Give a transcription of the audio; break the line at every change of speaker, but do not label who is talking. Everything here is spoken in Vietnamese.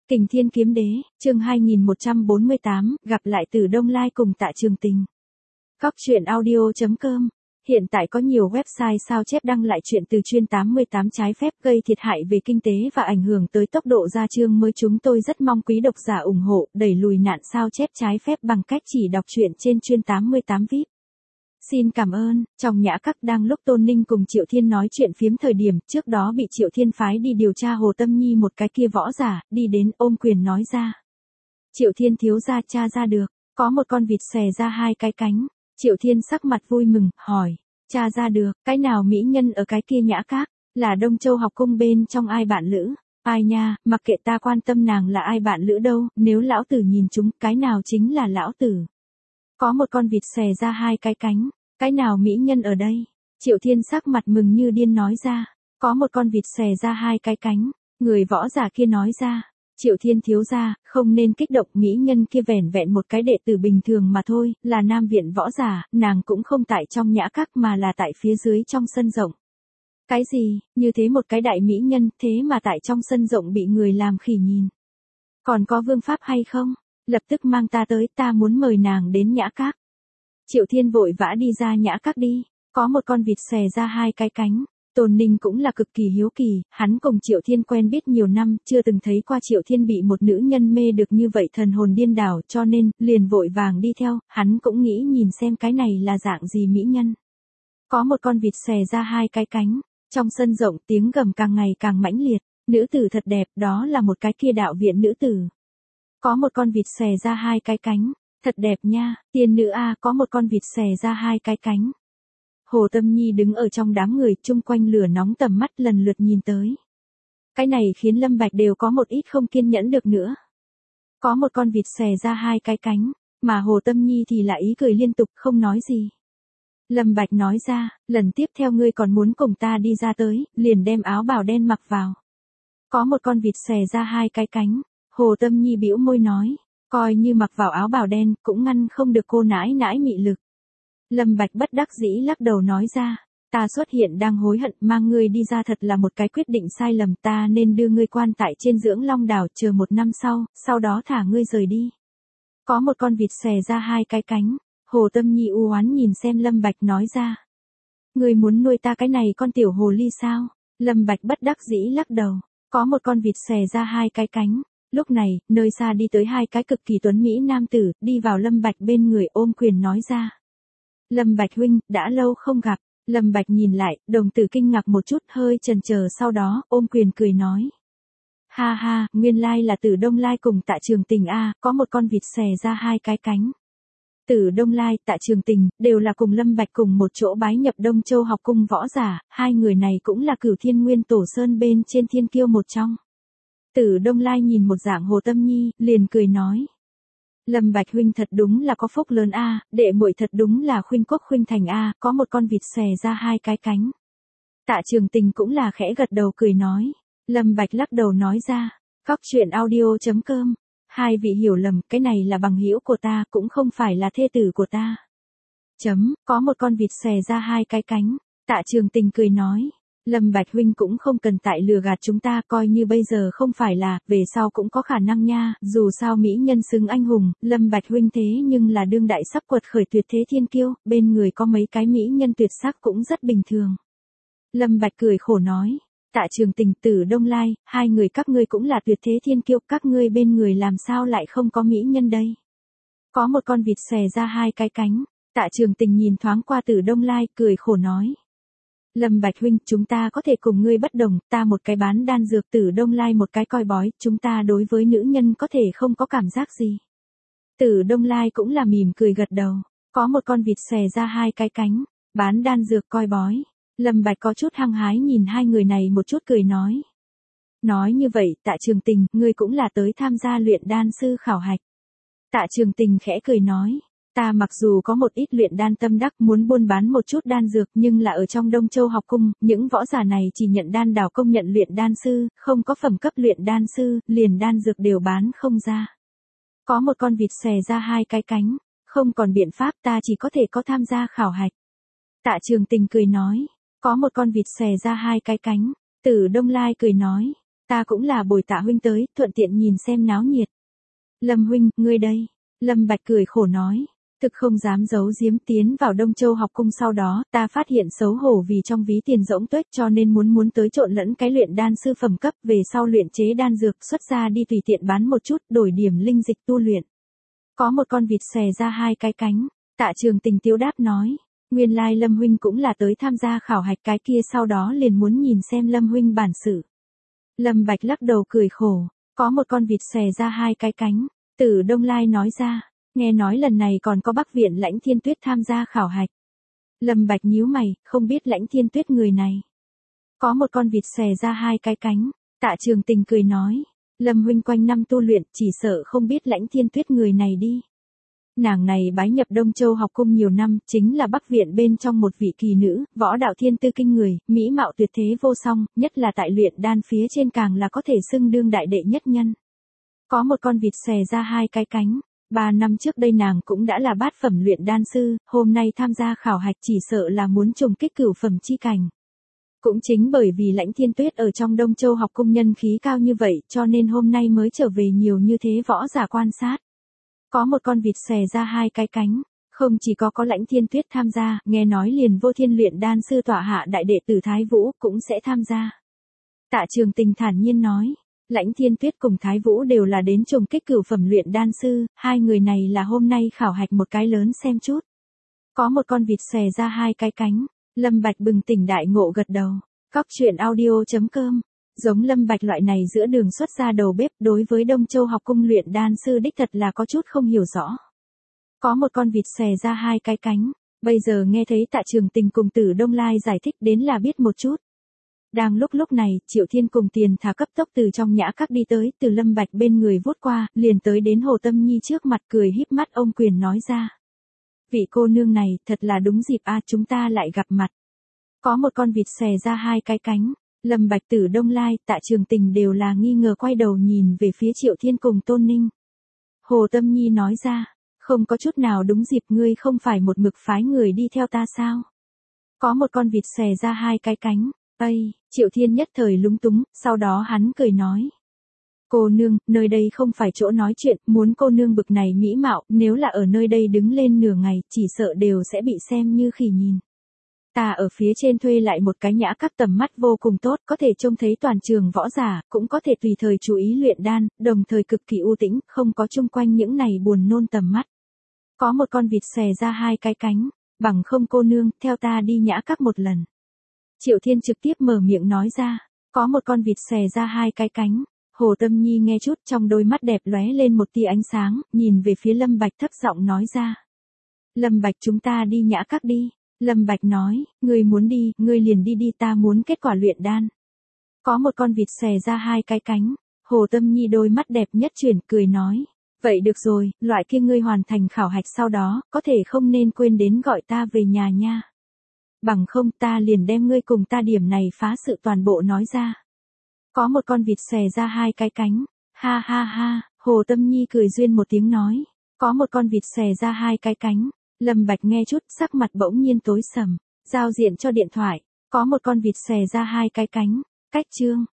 Kình Thiên Kiếm Đế, chương 2148, gặp lại Tử Đông Lai cùng Tạ Trường Tình. Góc truyện audio.com. Hiện tại có nhiều website sao chép đăng lại chuyện từ chuyên 88 trái phép gây thiệt hại về kinh tế và ảnh hưởng tới tốc độ ra chương mới. Chúng tôi rất mong quý độc giả ủng hộ, đẩy lùi nạn sao chép trái phép bằng cách chỉ đọc truyện trên chuyên 88 VIP. Xin cảm ơn. Trong nhã các đang lúc Tôn Ninh cùng Triệu Thiên nói chuyện phiếm thời điểm trước đó bị Triệu Thiên phái đi điều tra Hồ Tâm Nhi một cái kia võ giả, đi đến ôm quyền nói ra. Triệu Thiên thiếu gia tra ra được, có một con vịt xòe ra hai cái cánh. Triệu Thiên sắc mặt vui mừng, hỏi, tra ra được, cái nào mỹ nhân ở cái kia nhã các, là Đông Châu học cung bên trong ai bạn lữ? Ai nha, mặc kệ ta quan tâm nàng là ai bạn lữ đâu, nếu lão tử nhìn chúng, cái nào chính là lão tử. Có một con vịt xòe ra hai cái cánh, cái nào mỹ nhân ở đây? Triệu Thiên sắc mặt mừng như điên nói ra, có một con vịt xòe ra hai cái cánh, người võ giả kia nói ra. Triệu Thiên thiếu gia, không nên kích động, mỹ nhân kia vẻn vẹn một cái đệ tử bình thường mà thôi, là nam viện võ giả, nàng cũng không tại trong nhã các mà là tại phía dưới trong sân rộng. Cái gì, như thế một cái đại mỹ nhân, thế mà tại trong sân rộng bị người làm khỉ nhìn. Còn có vương pháp hay không? Lập tức mang ta tới, ta muốn mời nàng đến nhã các. Triệu Thiên vội vã đi ra nhã các đi, có một con vịt xòe ra hai cái cánh. Tôn Ninh cũng là cực kỳ hiếu kỳ, hắn cùng Triệu Thiên quen biết nhiều năm, chưa từng thấy qua Triệu Thiên bị một nữ nhân mê được như vậy thần hồn điên đảo, cho nên, liền vội vàng đi theo, hắn cũng nghĩ nhìn xem cái này là dạng gì mỹ nhân. Có một con vịt xòe ra hai cái cánh, trong sân rộng tiếng gầm càng ngày càng mãnh liệt, nữ tử thật đẹp, đó là một cái kia đạo viện nữ tử. Có một con vịt xòe ra hai cái cánh, thật đẹp nha, tiên nữ a, có một con vịt xòe ra hai cái cánh. Hồ Tâm Nhi đứng ở trong đám người chung quanh lửa nóng tầm mắt lần lượt nhìn tới. Cái này khiến Lâm Bạch đều có một ít không kiên nhẫn được nữa. Có một con vịt xòe ra hai cái cánh, mà Hồ Tâm Nhi thì lại ý cười liên tục không nói gì. Lâm Bạch nói ra, lần tiếp theo ngươi còn muốn cùng ta đi ra tới, liền đem áo bào đen mặc vào. Có một con vịt xòe ra hai cái cánh, Hồ Tâm Nhi bĩu môi nói, coi như mặc vào áo bào đen cũng ngăn không được cô nãi nãi mị lực. Lâm Bạch bất đắc dĩ lắc đầu nói ra, ta xuất hiện đang hối hận, mang ngươi đi ra thật là một cái quyết định sai lầm, ta nên đưa ngươi quan tại trên Dưỡng Long đảo chờ một năm sau đó thả ngươi rời đi. Có một con vịt xòe ra hai cái cánh, Hồ Tâm Nhi u oán nhìn xem Lâm Bạch nói ra. Ngươi muốn nuôi ta cái này con tiểu hồ ly sao? Lâm Bạch bất đắc dĩ lắc đầu, có một con vịt xòe ra hai cái cánh. Lúc này, nơi xa đi tới hai cái cực kỳ tuấn mỹ nam tử, đi vào Lâm Bạch bên người ôm quyền nói ra. Lâm Bạch huynh, đã lâu không gặp. Lâm Bạch nhìn lại, đồng tử kinh ngạc một chút, hơi chần chờ, sau đó, ôm quyền cười nói. Ha ha, nguyên lai là Tử Đông Lai cùng Tạ Trường Tình a, có một con vịt xòe ra hai cái cánh. Tử Đông Lai, Tạ Trường Tình, đều là cùng Lâm Bạch cùng một chỗ bái nhập Đông Châu học cung võ giả, hai người này cũng là Cửu Thiên Nguyên Tổ Sơn bên trên thiên kiêu một trong. Tử Đông Lai nhìn một dạng Hồ Tâm Nhi, liền cười nói. Lâm Bạch huynh thật đúng là có phúc lớn a, đệ muội thật đúng là khuynh quốc khuynh thành a, có một con vịt xòe ra hai cái cánh. Tạ Trường Tình cũng là khẽ gật đầu cười nói. Lâm Bạch lắc đầu nói ra, góc truyện audio.com, hai vị hiểu lầm, cái này là bằng hữu của ta, cũng không phải là thê tử của ta. Có một con vịt xòe ra hai cái cánh. Tạ Trường Tình cười nói. Lâm Bạch huynh cũng không cần tại lừa gạt chúng ta, coi như bây giờ không phải là, về sau cũng có khả năng nha, dù sao mỹ nhân xứng anh hùng, Lâm Bạch huynh thế nhưng là đương đại sắp quật khởi tuyệt thế thiên kiêu, bên người có mấy cái mỹ nhân tuyệt sắc cũng rất bình thường. Lâm Bạch cười khổ nói, Tạ Trường Tình, Tử Đông Lai, hai người các ngươi cũng là tuyệt thế thiên kiêu, các ngươi bên người làm sao lại không có mỹ nhân đây? Có một con vịt xòe ra hai cái cánh, Tạ Trường Tình nhìn thoáng qua Tử Đông Lai, cười khổ nói. Lâm Bạch huynh, chúng ta có thể cùng ngươi bất đồng, ta một cái bán đan dược, Tử Đông Lai một cái coi bói, chúng ta đối với nữ nhân có thể không có cảm giác gì. Tử Đông Lai cũng là mỉm cười gật đầu, có một con vịt xòe ra hai cái cánh, bán đan dược coi bói. Lâm Bạch có chút hăng hái nhìn hai người này một chút cười nói. Nói như vậy, Tạ Trường Tình, ngươi cũng là tới tham gia luyện đan sư khảo hạch. Tạ Trường Tình khẽ cười nói. Ta mặc dù có một ít luyện đan tâm đắc muốn buôn bán một chút đan dược nhưng là ở trong Đông Châu học cung, những võ giả này chỉ nhận đan đảo công nhận luyện đan sư, không có phẩm cấp luyện đan sư, liền đan dược đều bán không ra. Có một con vịt xòe ra hai cái cánh, không còn biện pháp, ta chỉ có thể có tham gia khảo hạch. Tạ Trường Tình cười nói, có một con vịt xòe ra hai cái cánh, Tử Đông Lai cười nói, Ta cũng là bồi Tạ huynh tới, thuận tiện nhìn xem náo nhiệt. Lâm huynh, ngươi đây. Lâm Bạch cười khổ nói. Thực không dám giấu giếm, tiến vào Đông Châu học cung sau đó, ta phát hiện xấu hổ vì trong ví tiền rỗng tuếch, cho nên muốn tới trộn lẫn cái luyện đan sư phẩm cấp, về sau luyện chế đan dược xuất ra đi tùy tiện bán một chút, đổi điểm linh dịch tu luyện. Có một con vịt xòe ra hai cái cánh. Tạ Trường Tình tiếu đáp nói. Nguyên lai Lâm huynh cũng là tới tham gia khảo hạch, cái kia sau đó liền muốn nhìn xem Lâm huynh bản sự. Lâm Bạch lắc đầu cười khổ. Có một con vịt xòe ra hai cái cánh. Tử Đông Lai nói ra. Nghe nói lần này còn có Bắc viện Lãnh Thiên Tuyết tham gia khảo hạch. Lâm Bạch nhíu mày, không biết Lãnh Thiên Tuyết người này. Có một con vịt xòe ra hai cái cánh. Tạ Trường Tình cười nói. Lâm huynh quanh năm tu luyện, chỉ sợ không biết Lãnh Thiên Tuyết người này đi. Nàng này bái nhập Đông Châu học cung nhiều năm, chính là Bắc viện bên trong một vị kỳ nữ, võ đạo thiên tư kinh người, mỹ mạo tuyệt thế vô song, nhất là tại luyện đan phía trên càng là có thể xưng đương đại đệ nhất nhân. Có một con vịt xòe ra hai cái cánh. 3 năm trước đây nàng cũng đã là bát phẩm luyện đan sư, hôm nay tham gia khảo hạch chỉ sợ là muốn trùng kích cửu phẩm chi cảnh. Cũng chính bởi vì Lãnh Thiên Tuyết ở trong Đông Châu học cung nhân khí cao như vậy, cho nên hôm nay mới trở về nhiều như thế võ giả quan sát. Có một con vịt xòe ra hai cái cánh, không chỉ có Lãnh Thiên Tuyết tham gia, nghe nói liền Vô Thiên luyện đan sư tọa hạ đại đệ tử Thái Vũ cũng sẽ tham gia. Tạ Trường Tình thản nhiên nói. Lãnh Thiên Tuyết cùng Thái Vũ đều là đến trùng kích cửu phẩm luyện đan sư, hai người này là hôm nay khảo hạch một cái lớn xem chút. Có một con vịt xòe ra hai cái cánh. Lâm Bạch bừng tỉnh đại ngộ gật đầu. Cóc truyện audio.com. Giống Lâm Bạch loại này giữa đường xuất ra đầu bếp, đối với Đông Châu học cung luyện đan sư đích thật là có chút không hiểu rõ. Có một con vịt xòe ra hai cái cánh. Bây giờ nghe thấy Tạ Trường Tình cùng Tử Đông Lai giải thích đến là biết một chút. Đang lúc này, Triệu Thiên cùng Tiền Thả cấp tốc từ trong nhã các đi tới, từ Lâm Bạch bên người vút qua, liền tới đến Hồ Tâm Nhi trước mặt cười híp mắt ôm quyền nói ra. Vị cô nương này, thật là đúng dịp a, chúng ta lại gặp mặt. Có một con vịt xòe ra hai cái cánh. Lâm Bạch, Tử Đông Lai, Tạ Trường Tình đều là nghi ngờ quay đầu nhìn về phía Triệu Thiên cùng Tôn Ninh. Hồ Tâm Nhi nói ra, không có chút nào đúng dịp, ngươi không phải một mực phái người đi theo ta sao? Có một con vịt xòe ra hai cái cánh. Ây, Triệu Thiên nhất thời lúng túng, sau đó hắn cười nói. Cô nương, nơi đây không phải chỗ nói chuyện, muốn cô nương bực này mỹ mạo, nếu là ở nơi đây đứng lên nửa ngày, chỉ sợ đều sẽ bị xem như khỉ nhìn. Ta ở phía trên thuê lại một cái nhã các tầm mắt vô cùng tốt, có thể trông thấy toàn trường võ giả, cũng có thể tùy thời chú ý luyện đan, đồng thời cực kỳ u tĩnh, không có chung quanh những này buồn nôn tầm mắt. Có một con vịt xòe ra hai cái cánh, bằng không cô nương, theo ta đi nhã các một lần. Triệu Thiên trực tiếp mở miệng nói ra, có một con vịt xòe ra hai cái cánh. Hồ Tâm Nhi nghe chút, trong đôi mắt đẹp lóe lên một tia ánh sáng, nhìn về phía Lâm Bạch thấp giọng nói ra. Lâm Bạch, chúng ta đi nhã các đi. Lâm Bạch nói, ngươi muốn đi, ngươi liền đi đi, ta muốn kết quả luyện đan. Có một con vịt xòe ra hai cái cánh. Hồ Tâm Nhi đôi mắt đẹp nhất chuyển, cười nói. Vậy được rồi, loại kia ngươi hoàn thành khảo hạch sau đó, có thể không nên quên đến gọi ta về nhà nha. Bằng không ta liền đem ngươi cùng ta điểm này phá sự toàn bộ nói ra. Có một con vịt xòe ra hai cái cánh. Ha ha ha, Hồ Tâm Nhi cười duyên một tiếng nói. Có một con vịt xòe ra hai cái cánh. Lâm Bạch nghe chút, sắc mặt bỗng nhiên tối sầm. Giao diện cho điện thoại. Có một con vịt xòe ra hai cái cánh. Cách chương.